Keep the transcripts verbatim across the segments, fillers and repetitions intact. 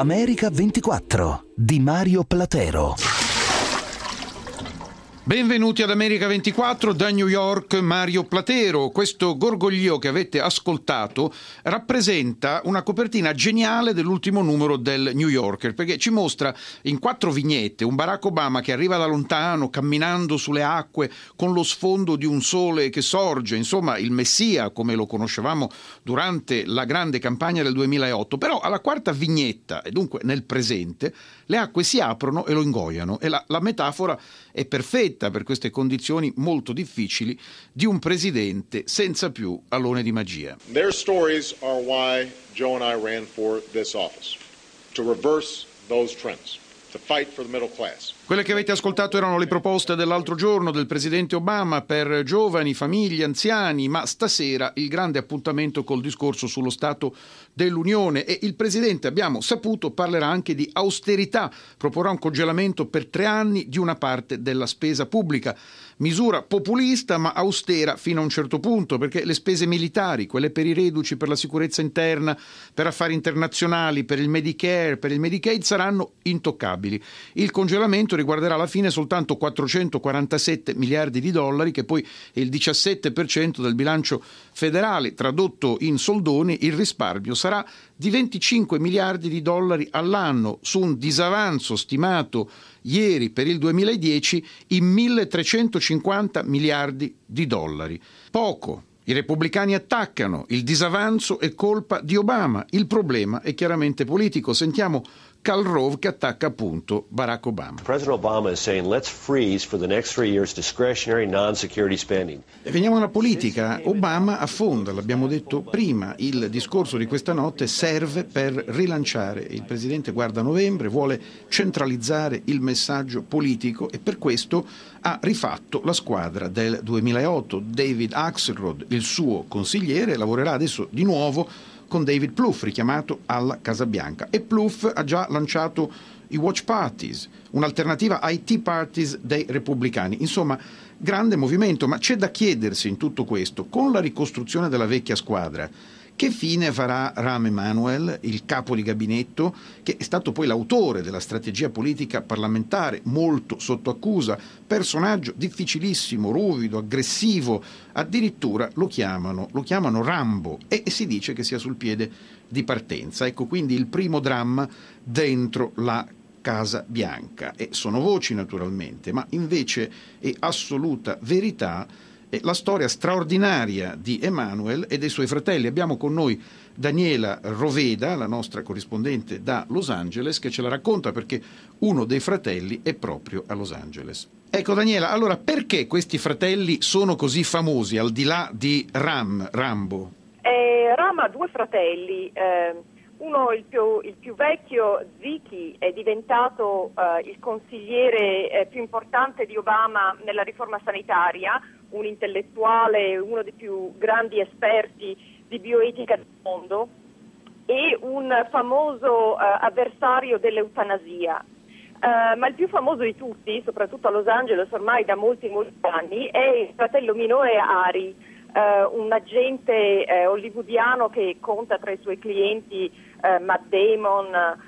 America ventiquattro di Mario Platero. Benvenuti ad America ventiquattro, da New York Mario Platero. Questo gorgoglio che avete ascoltato rappresenta una copertina geniale dell'ultimo numero del New Yorker, perché ci mostra in quattro vignette un Barack Obama che arriva da lontano camminando sulle acque con lo sfondo di un sole che sorge, insomma il messia come lo conoscevamo durante la grande campagna del duemilaotto. Però alla quarta vignetta, e dunque nel presente, le acque si aprono e lo ingoiano, e la, la metafora è perfetta per queste condizioni molto difficili di un presidente senza più alone di magia. Their stories are why Joe and I ran for this office, to reverse those trends, to fight for the middle class. Quelle che avete ascoltato erano le proposte dell'altro giorno del presidente Obama per giovani, famiglie, anziani, ma stasera il grande appuntamento col discorso sullo Stato dell'Unione, e il presidente, abbiamo saputo, parlerà anche di austerità, proporrà un congelamento per tre anni di una parte della spesa pubblica. Misura populista ma austera fino a un certo punto, perché le spese militari, quelle per i reduci, per la sicurezza interna, per affari internazionali, per il Medicare, per il Medicaid saranno intoccabili. Il congelamento riguarderà alla fine soltanto quattrocentoquarantasette miliardi di dollari, che poi è il diciassette per cento del bilancio federale. Tradotto in soldoni, il risparmio sarà di venticinque miliardi di dollari all'anno, su un disavanzo stimato ieri per il duemiladieci in milletrecentocinquanta miliardi di dollari. Poco. I repubblicani attaccano, il disavanzo è colpa di Obama, il problema è chiaramente politico. Sentiamo Karl Rove che attacca appunto Barack Obama. President Obama is saying let's freeze for the next three years discretionary non-security spending. E veniamo alla politica. Obama affonda, l'abbiamo detto prima, il discorso di questa notte serve per rilanciare. Il presidente guarda a novembre, vuole centralizzare il messaggio politico e per questo ha rifatto la squadra del duemilaotto. David Axelrod, il suo consigliere, lavorerà adesso di nuovo con David Plouffe, richiamato alla Casa Bianca, e Plouffe ha già lanciato i watch parties, un'alternativa ai tea parties dei repubblicani. Insomma, grande movimento, ma c'è da chiedersi in tutto questo, con la ricostruzione della vecchia squadra, che fine farà Rahm Emanuel, il capo di gabinetto, che è stato poi l'autore della strategia politica parlamentare, molto sotto accusa, personaggio difficilissimo, ruvido, aggressivo, addirittura lo chiamano, lo chiamano Rambo, e si dice che sia sul piede di partenza. Ecco quindi il primo dramma dentro la Casa Bianca. E sono voci naturalmente, ma invece è assoluta verità la storia straordinaria di Emanuel e dei suoi fratelli. Abbiamo con noi Daniela Roveda, la nostra corrispondente da Los Angeles, che ce la racconta perché uno dei fratelli è proprio a Los Angeles. Ecco Daniela, allora perché questi fratelli sono così famosi, al di là di Ram, Rambo? Eh, Ram ha due fratelli, eh, uno il più, il più vecchio, Ziki, è diventato eh, il consigliere eh, più importante di Obama nella riforma sanitaria, un intellettuale, uno dei più grandi esperti di bioetica del mondo e un famoso uh, avversario dell'eutanasia. Uh, ma il più famoso di tutti, soprattutto a Los Angeles ormai da molti molti anni, è il fratello minore Ari, uh, un agente uh, hollywoodiano che conta tra i suoi clienti uh, Matt Damon,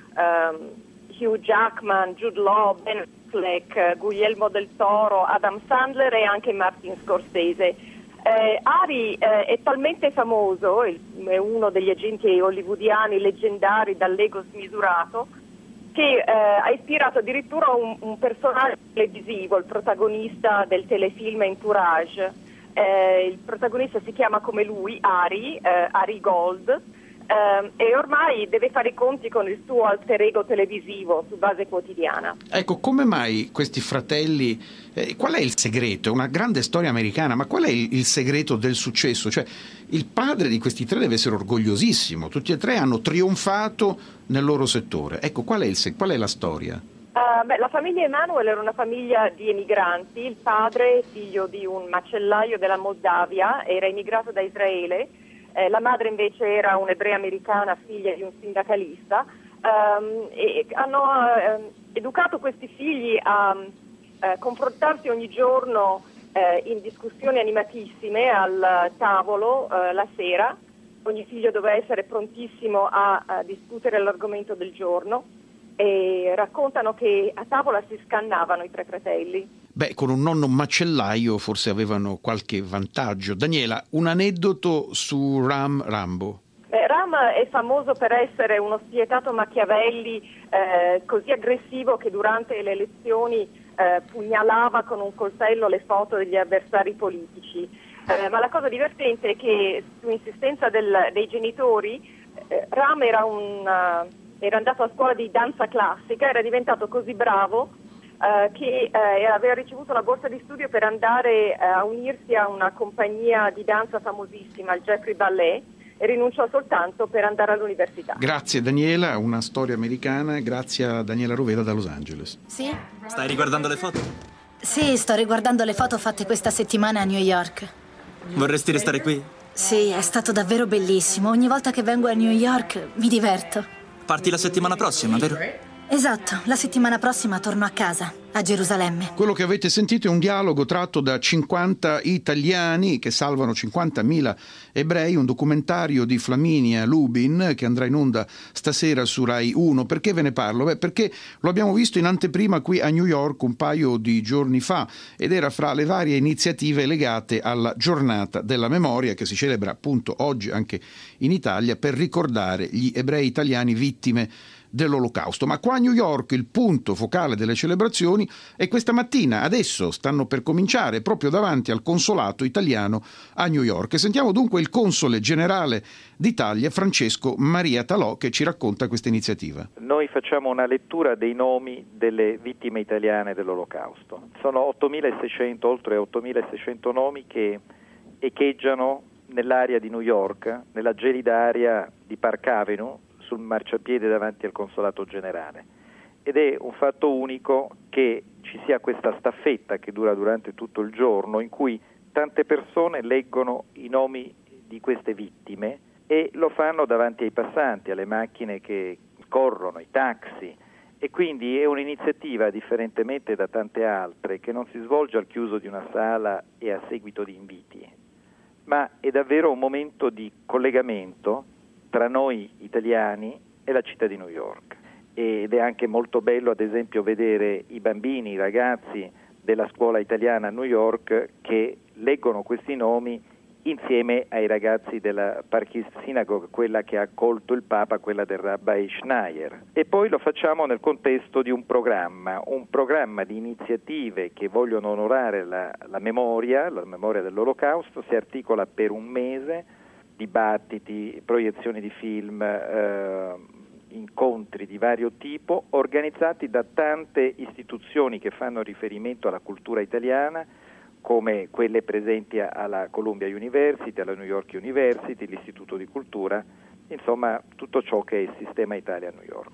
uh, Hugh Jackman, Jude Law, Ben Affleck, Guglielmo del Toro, Adam Sandler e anche Martin Scorsese. Eh, Ari eh, è talmente famoso, è uno degli agenti hollywoodiani leggendari dall'ego smisurato, che eh, ha ispirato addirittura un, un personaggio televisivo, il protagonista del telefilm Entourage. Eh, il protagonista si chiama come lui, Ari, eh, Ari Gold, Uh, e ormai deve fare i conti con il suo alter ego televisivo su base quotidiana. Ecco, come mai questi fratelli, eh, qual è il segreto? È una grande storia americana, ma qual è il, il segreto del successo? Cioè, il padre di questi tre deve essere orgogliosissimo, tutti e tre hanno trionfato nel loro settore. Ecco, qual è, il, qual è la storia? Uh, beh, la famiglia Emanuel era una famiglia di emigranti, il padre, figlio di un macellaio della Moldavia, era emigrato da Israele. Eh, la madre invece era un'ebrea americana, figlia di un sindacalista, um, e hanno uh, educato questi figli a uh, confrontarsi ogni giorno uh, in discussioni animatissime al tavolo uh, la sera, ogni figlio doveva essere prontissimo a, a discutere l'argomento del giorno, e raccontano che a tavola si scannavano i tre fratelli. Beh, con un nonno macellaio forse avevano qualche vantaggio. Daniela, un aneddoto su Ram Rambo. Eh, Ram è famoso per essere uno spietato Machiavelli eh, così aggressivo che durante le elezioni eh, pugnalava con un coltello le foto degli avversari politici. Eh, ma la cosa divertente è che su insistenza del, dei genitori eh, Ram era, un, uh, era andato a scuola di danza classica, era diventato così bravo uh, che uh, aveva ricevuto la borsa di studio per andare uh, a unirsi a una compagnia di danza famosissima, il Jeffrey Ballet, e rinunciò soltanto per andare all'università. Grazie Daniela, una storia americana, grazie a Daniela Roveda da Los Angeles. Sì? Stai riguardando le foto? Sì, sto riguardando le foto fatte questa settimana a New York. Vorresti restare qui? Sì, è stato davvero bellissimo. Ogni volta che vengo a New York mi diverto. Parti la settimana prossima, vero? Esatto, la settimana prossima torno a casa, a Gerusalemme. Quello che avete sentito è un dialogo tratto da cinquanta italiani che salvano cinquantamila ebrei, un documentario di Flaminia Lubin che andrà in onda stasera su Rai uno. Perché ve ne parlo? Beh, perché lo abbiamo visto in anteprima qui a New York un paio di giorni fa ed era fra le varie iniziative legate alla giornata della memoria che si celebra appunto oggi anche in Italia per ricordare gli ebrei italiani vittime dell'Olocausto. Ma qua a New York il punto focale delle celebrazioni è questa mattina, adesso stanno per cominciare proprio davanti al consolato italiano a New York. E sentiamo dunque il console generale d'Italia Francesco Maria Talò che ci racconta questa iniziativa. Noi facciamo una lettura dei nomi delle vittime italiane dell'Olocausto. Sono ottomilaseicento, oltre ottomilaseicento nomi che echeggiano nell'area di New York, nella gelida area di Park Avenue, sul marciapiede davanti al consolato generale, ed è un fatto unico che ci sia questa staffetta che dura durante tutto il giorno in cui tante persone leggono i nomi di queste vittime e lo fanno davanti ai passanti, alle macchine che corrono, ai taxi, e quindi è un'iniziativa differentemente da tante altre che non si svolge al chiuso di una sala e a seguito di inviti, ma è davvero un momento di collegamento tra noi italiani e la città di New York. Ed è anche molto bello, ad esempio, vedere i bambini, i ragazzi della scuola italiana a New York che leggono questi nomi insieme ai ragazzi della Park Synagogue, quella che ha accolto il Papa, quella del Rabbi Schneier. E poi lo facciamo nel contesto di un programma, un programma di iniziative che vogliono onorare la, la memoria, la memoria dell'Olocausto. Si articola per un mese, dibattiti, proiezioni di film, eh, incontri di vario tipo, organizzati da tante istituzioni che fanno riferimento alla cultura italiana, come quelle presenti alla Columbia University, alla New York University, l'Istituto di Cultura, insomma tutto ciò che è il sistema Italia a New York.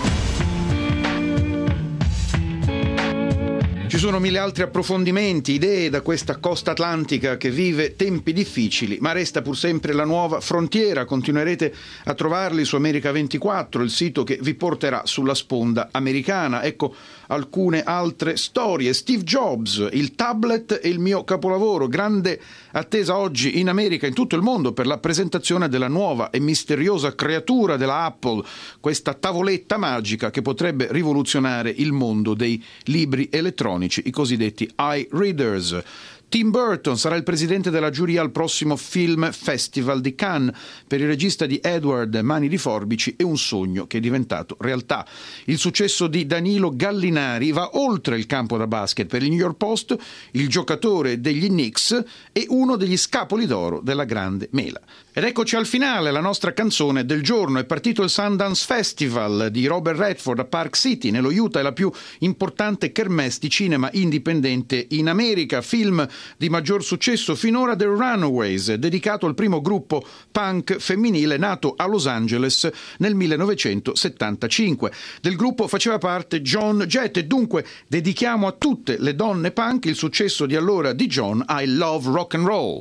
Ci sono mille altri approfondimenti, idee da questa costa atlantica che vive tempi difficili, ma resta pur sempre la nuova frontiera. Continuerete a trovarli su America ventiquattro, il sito che vi porterà sulla sponda americana. Ecco alcune altre storie. Steve Jobs, il tablet è il mio capolavoro, grande attesa oggi in America e in tutto il mondo per la presentazione della nuova e misteriosa creatura della Apple, questa tavoletta magica che potrebbe rivoluzionare il mondo dei libri elettronici, i cosiddetti iReaders. Tim Burton sarà il presidente della giuria al prossimo Film Festival di Cannes. Per il regista di Edward, Mani di Forbici, è un sogno che è diventato realtà. Il successo di Danilo Gallinari va oltre il campo da basket. Per il New York Post, il giocatore degli Knicks è uno degli scapoli d'oro della grande mela. Ed eccoci al finale, la nostra canzone del giorno. È partito il Sundance Festival di Robert Redford a Park City, nello Utah, è la più importante kermesse di cinema indipendente in America. Film di maggior successo finora, The Runaways, dedicato al primo gruppo punk femminile nato a Los Angeles nel millenovecentosettantacinque. Del gruppo faceva parte Joan Jett e dunque dedichiamo a tutte le donne punk il successo di allora di Joan, I Love Rock and Roll.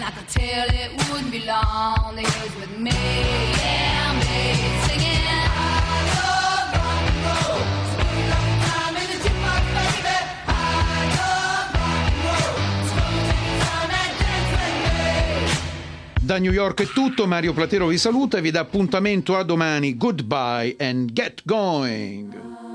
Till it wouldn't be long, they was with me, yeah, me, singing. Da New York è tutto, Mario Platero vi saluta e vi dà appuntamento a domani. Goodbye and get going.